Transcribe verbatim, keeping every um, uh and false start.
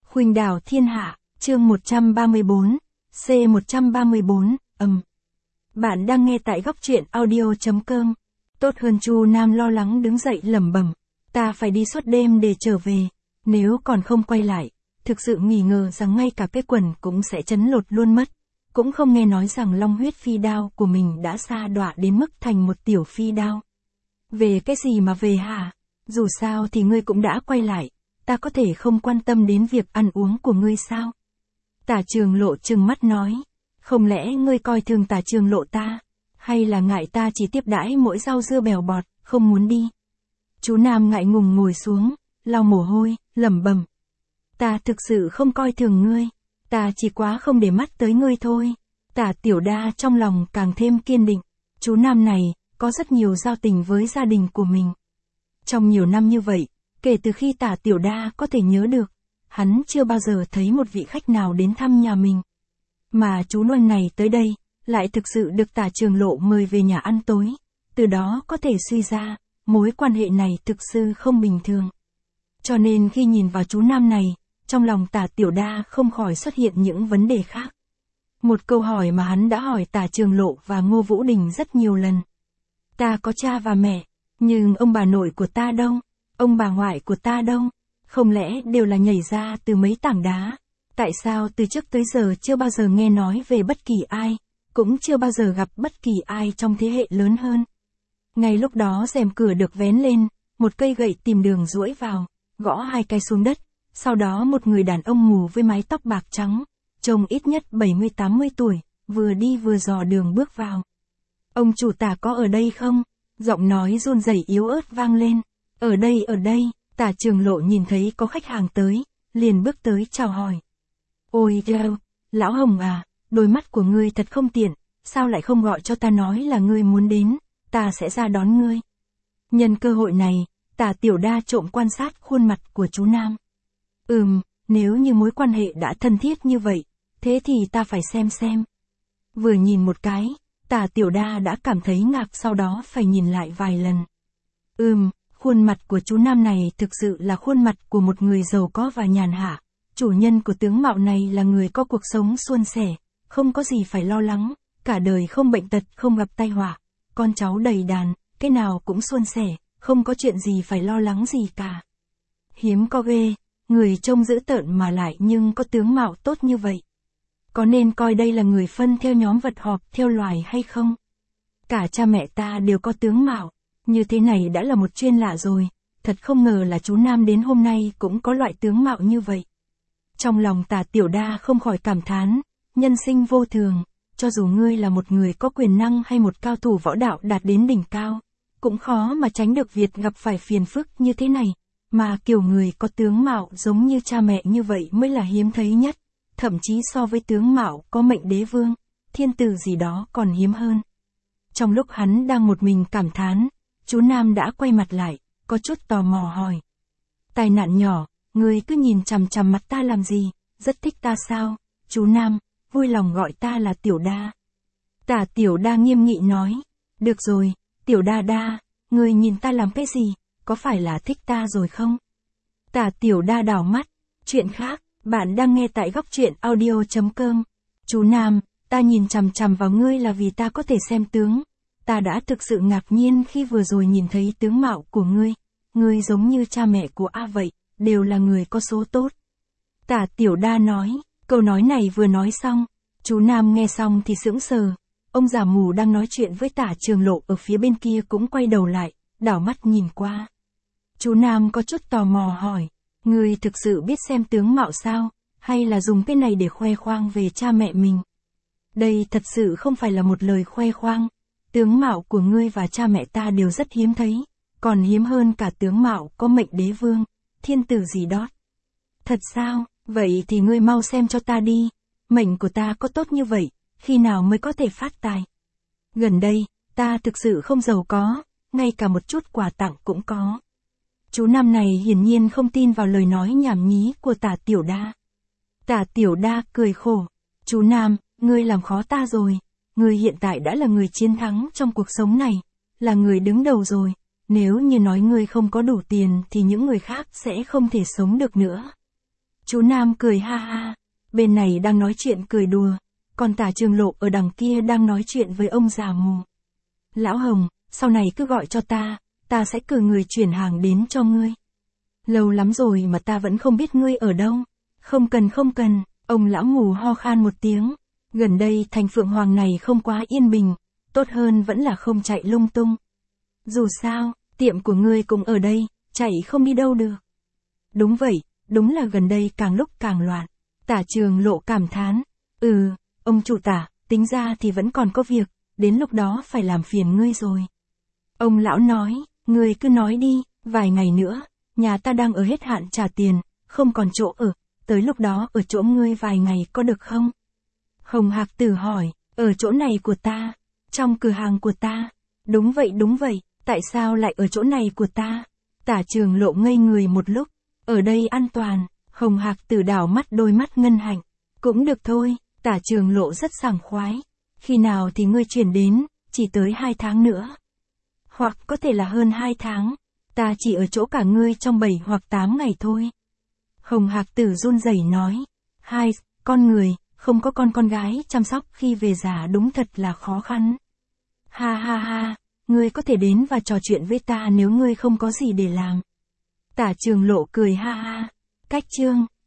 Khuynh đảo thiên hạ, chương một trăm ba mươi bốn, C một trăm ba mươi bốn, âm. Bạn đang nghe tại góc truyện audio chấm com. Tốt hơn Chu Nam lo lắng đứng dậy lẩm bẩm, ta phải đi suốt đêm để trở về, nếu còn không quay lại, thực sự nghi ngờ rằng ngay cả cái quần cũng sẽ chấn lột luôn mất. Cũng không nghe nói rằng long huyết phi đao của mình đã sa đọa đến mức thành một tiểu phi đao. Về cái gì mà về hả? Dù sao thì ngươi cũng đã quay lại, ta có thể không quan tâm đến việc ăn uống của ngươi sao? Tả Trường Lộ trừng mắt nói, không lẽ ngươi coi thường Tả Trường Lộ ta, hay là ngại ta chỉ tiếp đãi mỗi rau dưa bèo bọt, không muốn đi? Chú Nam ngại ngùng ngồi xuống, lau mồ hôi, lẩm bẩm, ta thực sự không coi thường ngươi, ta chỉ quá không để mắt tới ngươi thôi. Tả Tiểu Đa trong lòng càng thêm kiên định, chú Nam này có rất nhiều giao tình với gia đình của mình. Trong nhiều năm như vậy, kể từ khi Tả Tiểu Đa có thể nhớ được, hắn chưa bao giờ thấy một vị khách nào đến thăm nhà mình. Mà chú nuôi này tới đây, lại thực sự được Tả Trường Lộ mời về nhà ăn tối, từ đó có thể suy ra, mối quan hệ này thực sự không bình thường. Cho nên khi nhìn vào chú Nam này, trong lòng Tả Tiểu Đa không khỏi xuất hiện những vấn đề khác. Một câu hỏi mà hắn đã hỏi Tả Trường Lộ và Ngô Vũ Đình rất nhiều lần. Ta có cha và mẹ, nhưng ông bà nội của ta đâu? Ông bà ngoại của ta đâu? Không lẽ đều là nhảy ra từ mấy tảng đá? Tại sao từ trước tới giờ chưa bao giờ nghe nói về bất kỳ ai, cũng chưa bao giờ gặp bất kỳ ai trong thế hệ lớn hơn? Ngay lúc đó rèm cửa được vén lên, một cây gậy tìm đường duỗi vào, gõ hai cái xuống đất, sau đó một người đàn ông mù với mái tóc bạc trắng, trông ít nhất bảy mươi tám mươi tuổi, vừa đi vừa dò đường bước vào. Ông chủ Tả có ở đây không? Giọng nói run rẩy yếu ớt vang lên. Ở đây ở đây. Tả Trường Lộ nhìn thấy có khách hàng tới, liền bước tới chào hỏi. Ôi đâu, lão Hồng à, đôi mắt của ngươi thật không tiện, sao lại không gọi cho ta nói là ngươi muốn đến, ta sẽ ra đón ngươi. Nhân cơ hội này, Tả Tiểu Đa trộm quan sát khuôn mặt của chú Nam. Ừm, nếu như mối quan hệ đã thân thiết như vậy, thế thì ta phải xem xem. Vừa nhìn một cái, Tả Tiểu Đa đã cảm thấy ngạc, sau đó phải nhìn lại vài lần. Ừm, khuôn mặt của chú Nam này thực sự là khuôn mặt của một người giàu có và nhàn hạ. Chủ nhân của tướng mạo này là người có cuộc sống suôn sẻ, không có gì phải lo lắng, cả đời không bệnh tật, không gặp tai họa, con cháu đầy đàn, cái nào cũng suôn sẻ, không có chuyện gì phải lo lắng gì cả. Hiếm có ghê, người trông dữ tợn mà lại nhưng có tướng mạo tốt như vậy. Có nên coi đây là người phân theo nhóm vật họp theo loài hay không? Cả cha mẹ ta đều có tướng mạo, như thế này đã là một chuyện lạ rồi, thật không ngờ là chú Nam đến hôm nay cũng có loại tướng mạo như vậy. Trong lòng Tả Tiểu Đa không khỏi cảm thán, nhân sinh vô thường, cho dù ngươi là một người có quyền năng hay một cao thủ võ đạo đạt đến đỉnh cao, cũng khó mà tránh được việc gặp phải phiền phức như thế này, mà kiểu người có tướng mạo giống như cha mẹ như vậy mới là hiếm thấy nhất, thậm chí so với tướng mạo có mệnh đế vương, thiên tử gì đó còn hiếm hơn. Trong lúc hắn đang một mình cảm thán, chú Nam đã quay mặt lại, có chút tò mò hỏi. Tai nạn nhỏ, ngươi cứ nhìn chằm chằm mặt ta làm gì, rất thích ta sao? Chú Nam, vui lòng gọi ta là Tiểu Đa. Tả Tiểu Đa nghiêm nghị nói, được rồi, Tiểu Đa Đa, ngươi nhìn ta làm cái gì, có phải là thích ta rồi không? Tả Tiểu Đa đảo mắt, chuyện khác, bạn đang nghe tại góc truyện audio chấm com. Chú Nam, ta nhìn chằm chằm vào ngươi là vì ta có thể xem tướng. Ta đã thực sự ngạc nhiên khi vừa rồi nhìn thấy tướng mạo của ngươi. Ngươi giống như cha mẹ của A vậy, đều là người có số tốt. Tả Tiểu Đa nói, câu nói này vừa nói xong, chú Nam nghe xong thì sững sờ. Ông già mù đang nói chuyện với Tả Trường Lộ ở phía bên kia cũng quay đầu lại, đảo mắt nhìn qua. Chú Nam có chút tò mò hỏi, ngươi thực sự biết xem tướng mạo sao, hay là dùng cái này để khoe khoang về cha mẹ mình? Đây thật sự không phải là một lời khoe khoang. Tướng mạo của ngươi và cha mẹ ta đều rất hiếm thấy, còn hiếm hơn cả tướng mạo có mệnh đế vương, thiên tử gì đó. Thật sao? Vậy thì ngươi mau xem cho ta đi, mệnh của ta có tốt như vậy, khi nào mới có thể phát tài? Gần đây, ta thực sự không giàu có, ngay cả một chút quà tặng cũng có. Chú Nam này hiển nhiên không tin vào lời nói nhảm nhí của Tả Tiểu Đa. Tả Tiểu Đa cười khổ, chú Nam, ngươi làm khó ta rồi. Ngươi hiện tại đã là người chiến thắng trong cuộc sống này, là người đứng đầu rồi, nếu như nói ngươi không có đủ tiền thì những người khác sẽ không thể sống được nữa. Chú Nam cười ha ha. Bên này đang nói chuyện cười đùa. Còn Tả Trường Lộ ở đằng kia đang nói chuyện với ông già mù. Lão Hồng, sau này cứ gọi cho ta, ta sẽ cử người chuyển hàng đến cho ngươi. Lâu lắm rồi mà ta vẫn không biết ngươi ở đâu. Không cần không cần, ông lão mù ho khan một tiếng. Gần đây thành Phượng Hoàng này không quá yên bình, tốt hơn vẫn là không chạy lung tung. Dù sao, tiệm của ngươi cũng ở đây, chạy không đi đâu được. Đúng vậy, đúng là gần đây càng lúc càng loạn. Tả Trường Lộ cảm thán. Ừ, ông chủ Tả, tính ra thì vẫn còn có việc, đến lúc đó phải làm phiền ngươi rồi. Ông lão nói, ngươi cứ nói đi, vài ngày nữa, nhà ta đang ở hết hạn trả tiền, không còn chỗ ở, tới lúc đó ở chỗ ngươi vài ngày có được không? Hồng Hạc Tử hỏi, ở chỗ này của ta, trong cửa hàng của ta. Đúng vậy đúng vậy, tại sao lại ở chỗ này của ta? Tả Trường Lộ ngây người một lúc, ở đây an toàn. Hồng Hạc Tử đảo mắt đôi mắt ngân hạnh. Cũng được thôi, Tả Trường Lộ rất sảng khoái. Khi nào thì ngươi chuyển đến, chỉ tới hai tháng nữa. Hoặc có thể là hơn hai tháng. Ta chỉ ở chỗ cả ngươi trong bảy hoặc tám ngày thôi. Hồng Hạc Tử run rẩy nói. Hai, con người, không có con con gái chăm sóc khi về già đúng thật là khó khăn. Ha ha ha, ngươi có thể đến và trò chuyện với ta nếu ngươi không có gì để làm. Tả Trường Lộ cười ha ha. Cách chương